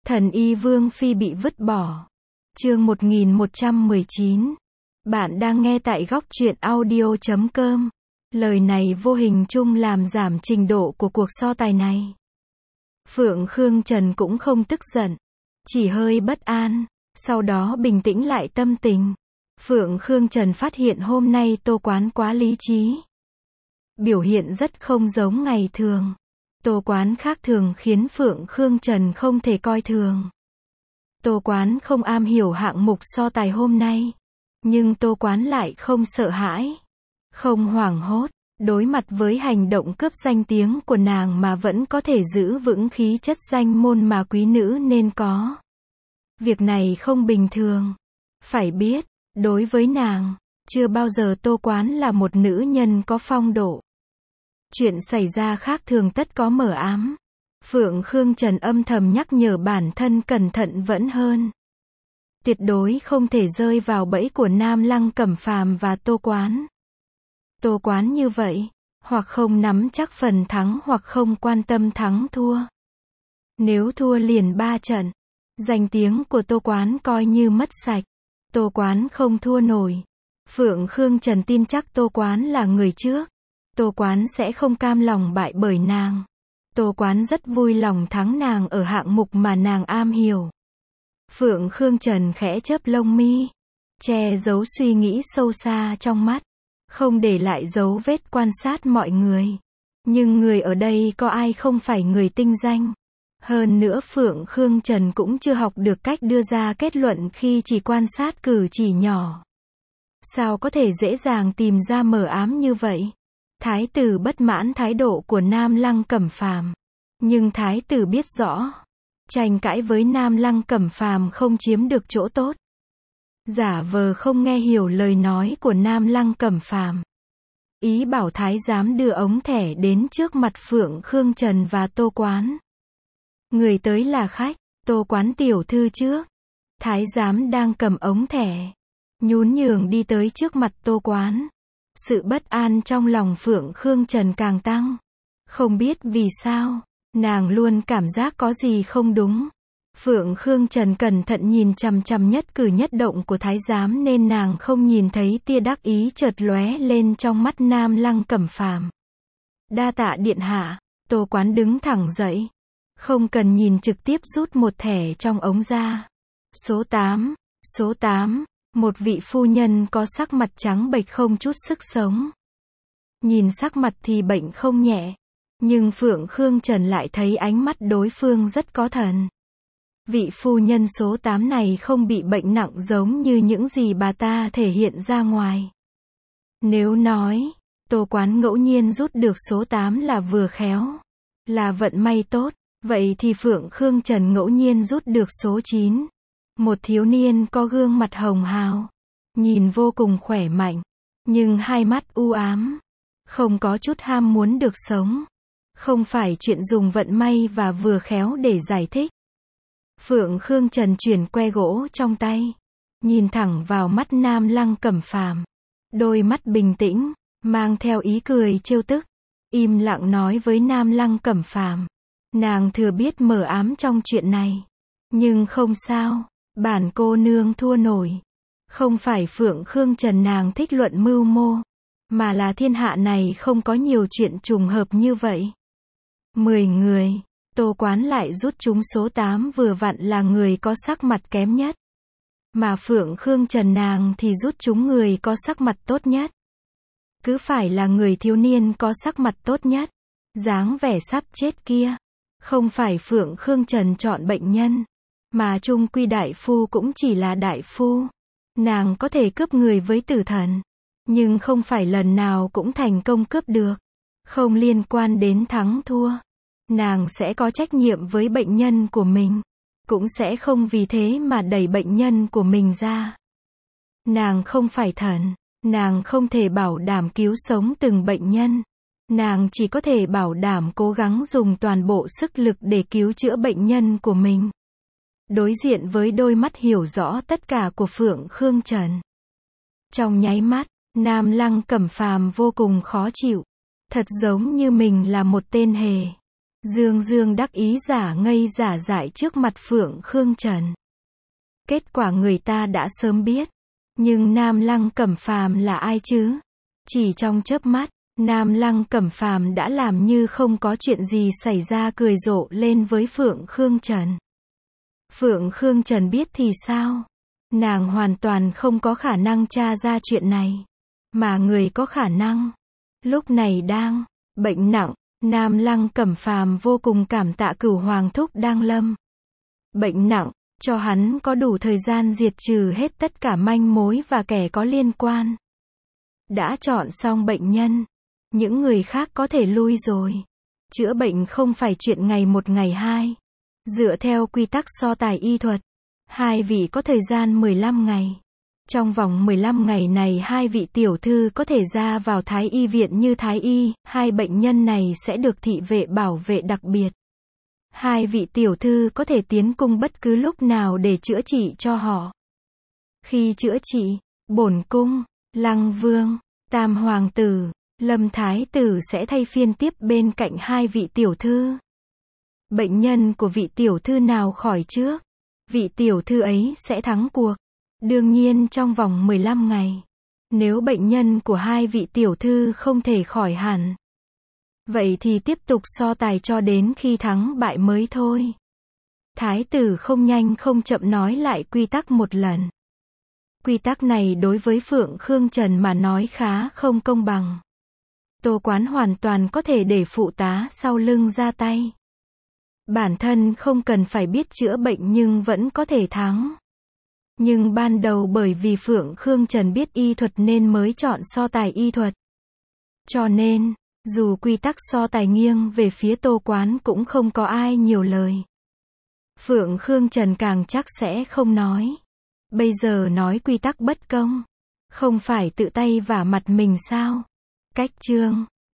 Thần y Vương Phi bị vứt bỏ. Chương 1119. Bạn đang nghe tại góc truyện audio.com. Lời này vô hình chung làm giảm trình độ của cuộc so tài này. Phượng Khương Trần cũng không tức giận, chỉ hơi bất an, sau đó bình tĩnh lại tâm tình. Phượng Khương Trần phát hiện hôm nay Tô Quán quá lý trí. Biểu hiện rất không giống ngày thường. Tô Quán khác thường khiến Phượng Khương Trần không thể coi thường. Tô Quán không am hiểu hạng mục so tài hôm nay. Nhưng Tô Quán lại không sợ hãi, không hoảng hốt, đối mặt với hành động cướp danh tiếng của nàng mà vẫn có thể giữ vững khí chất danh môn mà quý nữ nên có. Việc này không bình thường. Phải biết, đối với nàng, chưa bao giờ Tô Quán là một nữ nhân có phong độ. Chuyện xảy ra khác thường tất có mờ ám. Phượng Khương Trần âm thầm nhắc nhở bản thân cẩn thận vẫn hơn. Tuyệt đối không thể rơi vào bẫy của Nam Lăng Cẩm Phàm và Tô Quán. Tô Quán như vậy, hoặc không nắm chắc phần thắng hoặc không quan tâm thắng thua. Nếu thua liền 3 trận, danh tiếng của Tô Quán coi như mất sạch. Tô Quán không thua nổi. Phượng Khương Trần tin chắc Tô Quán là người trước. Tô Quán sẽ không cam lòng bại bởi nàng. Tô Quán rất vui lòng thắng nàng ở hạng mục mà nàng am hiểu. Phượng Khương Trần khẽ chớp lông mi, che giấu suy nghĩ sâu xa trong mắt, không để lại dấu vết quan sát mọi người. Nhưng người ở đây có ai không phải người tinh danh. Hơn nữa Phượng Khương Trần cũng chưa học được cách đưa ra kết luận khi chỉ quan sát cử chỉ nhỏ. Sao có thể dễ dàng tìm ra mờ ám như vậy? Thái tử bất mãn thái độ của Nam Lăng Cẩm Phàm. Nhưng thái tử biết rõ, tranh cãi với Nam Lăng Cẩm Phàm không chiếm được chỗ tốt. Giả vờ không nghe hiểu lời nói của Nam Lăng Cẩm Phàm. Ý bảo thái giám đưa ống thẻ đến trước mặt Phượng Khương Trần và Tô Quán. Người tới là khách, Tô Quán tiểu thư trước. Thái giám đang cầm ống thẻ, nhún nhường đi tới trước mặt Tô Quán. Sự bất an trong lòng Phượng Khương Trần càng tăng. Không biết vì sao, nàng luôn cảm giác có gì không đúng. Phượng Khương Trần cẩn thận nhìn chằm chằm nhất cử nhất động của thái giám nên nàng không nhìn thấy tia đắc ý chợt lóe lên trong mắt Nam Lăng Cẩm Phàm. Đa tạ điện hạ. Tô Quán đứng thẳng dậy, không cần nhìn trực tiếp rút một thẻ trong ống ra. Số 8, số 8. Một vị phu nhân có sắc mặt trắng bệch không chút sức sống. Nhìn sắc mặt thì bệnh không nhẹ, nhưng Phượng Khương Trần lại thấy ánh mắt đối phương rất có thần. Vị phu nhân số 8 này không bị bệnh nặng giống như những gì bà ta thể hiện ra ngoài. Nếu nói, Tô Quán ngẫu nhiên rút được số 8 là vừa khéo, là vận may tốt, vậy thì Phượng Khương Trần ngẫu nhiên rút được số 9. Một thiếu niên có gương mặt hồng hào, nhìn vô cùng khỏe mạnh, nhưng hai mắt u ám, không có chút ham muốn được sống. Không phải chuyện dùng vận may và vừa khéo để giải thích. Phượng Khương Trần chuyển que gỗ trong tay, nhìn thẳng vào mắt Nam Lăng Cẩm Phàm. Đôi mắt bình tĩnh, mang theo ý cười trêu tức, im lặng nói với Nam Lăng Cẩm Phàm. Nàng thừa biết mờ ám trong chuyện này, nhưng không sao. Bản cô nương thua nổi. Không phải Phượng Khương Trần nàng thích luận mưu mô, mà là thiên hạ này không có nhiều chuyện trùng hợp như vậy. 10 người, Tô Quán lại rút chúng số 8 vừa vặn là người có sắc mặt kém nhất. Mà Phượng Khương Trần nàng thì rút chúng người có sắc mặt tốt nhất. Cứ phải là người thiếu niên có sắc mặt tốt nhất, dáng vẻ sắp chết kia. Không phải Phượng Khương Trần chọn bệnh nhân, mà chung quy đại phu cũng chỉ là đại phu. Nàng có thể cướp người với tử thần, nhưng không phải lần nào cũng thành công cướp được. Không liên quan đến thắng thua. Nàng sẽ có trách nhiệm với bệnh nhân của mình, cũng sẽ không vì thế mà đẩy bệnh nhân của mình ra. Nàng không phải thần, nàng không thể bảo đảm cứu sống từng bệnh nhân. Nàng chỉ có thể bảo đảm cố gắng dùng toàn bộ sức lực để cứu chữa bệnh nhân của mình. Đối diện với đôi mắt hiểu rõ tất cả của Phượng Khương Trần, trong nháy mắt, Nam Lăng Cẩm Phàm vô cùng khó chịu. Thật giống như mình là một tên hề. Dương Dương đắc ý giả ngây giả dại trước mặt Phượng Khương Trần. Kết quả người ta đã sớm biết. Nhưng Nam Lăng Cẩm Phàm là ai chứ? Chỉ trong chớp mắt, Nam Lăng Cẩm Phàm đã làm như không có chuyện gì xảy ra cười rộ lên với Phượng Khương Trần. Phượng Khương Trần biết thì sao? Nàng hoàn toàn không có khả năng tra ra chuyện này. Mà người có khả năng, lúc này đang bệnh nặng. Nam Lăng Cẩm Phàm vô cùng cảm tạ Cửu Hoàng thúc đang lâm bệnh nặng, cho hắn có đủ thời gian diệt trừ hết tất cả manh mối và kẻ có liên quan. Đã chọn xong bệnh nhân, những người khác có thể lui rồi. Chữa bệnh không phải chuyện ngày một ngày hai. Dựa theo quy tắc so tài y thuật, hai vị có thời gian 15 ngày. Trong vòng 15 ngày này hai vị tiểu thư có thể ra vào Thái y viện như Thái y, hai bệnh nhân này sẽ được thị vệ bảo vệ đặc biệt. Hai vị tiểu thư có thể tiến cung bất cứ lúc nào để chữa trị cho họ. Khi chữa trị, bổn cung, Lăng Vương, Tam Hoàng tử, Lâm Thái tử sẽ thay phiên tiếp bên cạnh hai vị tiểu thư. Bệnh nhân của vị tiểu thư nào khỏi trước, vị tiểu thư ấy sẽ thắng cuộc. Đương nhiên trong vòng 15 ngày. Nếu bệnh nhân của hai vị tiểu thư không thể khỏi hẳn, vậy thì tiếp tục so tài cho đến khi thắng bại mới thôi. Thái tử không nhanh không chậm nói lại quy tắc một lần. Quy tắc này đối với Phượng Khương Trần mà nói khá không công bằng. Tô Quán hoàn toàn có thể để phụ tá sau lưng ra tay. Bản thân không cần phải biết chữa bệnh nhưng vẫn có thể thắng. Nhưng ban đầu bởi vì Phượng Khương Trần biết y thuật nên mới chọn so tài y thuật. Cho nên, dù quy tắc so tài nghiêng về phía Tô Quán cũng không có ai nhiều lời. Phượng Khương Trần càng chắc sẽ không nói. Bây giờ nói quy tắc bất công, không phải tự tay vả mặt mình sao? Cách chương